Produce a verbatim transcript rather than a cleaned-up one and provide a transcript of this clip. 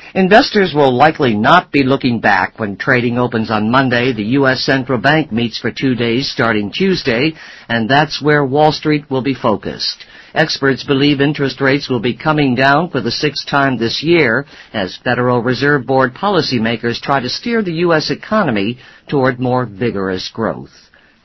Investors will likely not be looking back when trading opens on Monday. The U S Central Bank meets for two days starting Tuesday, and that's where Wall Street will be focused. Experts believe interest rates will be coming down for the sixth time this year as Federal Reserve Board policymakers try to steer the U S economy toward more vigorous growth.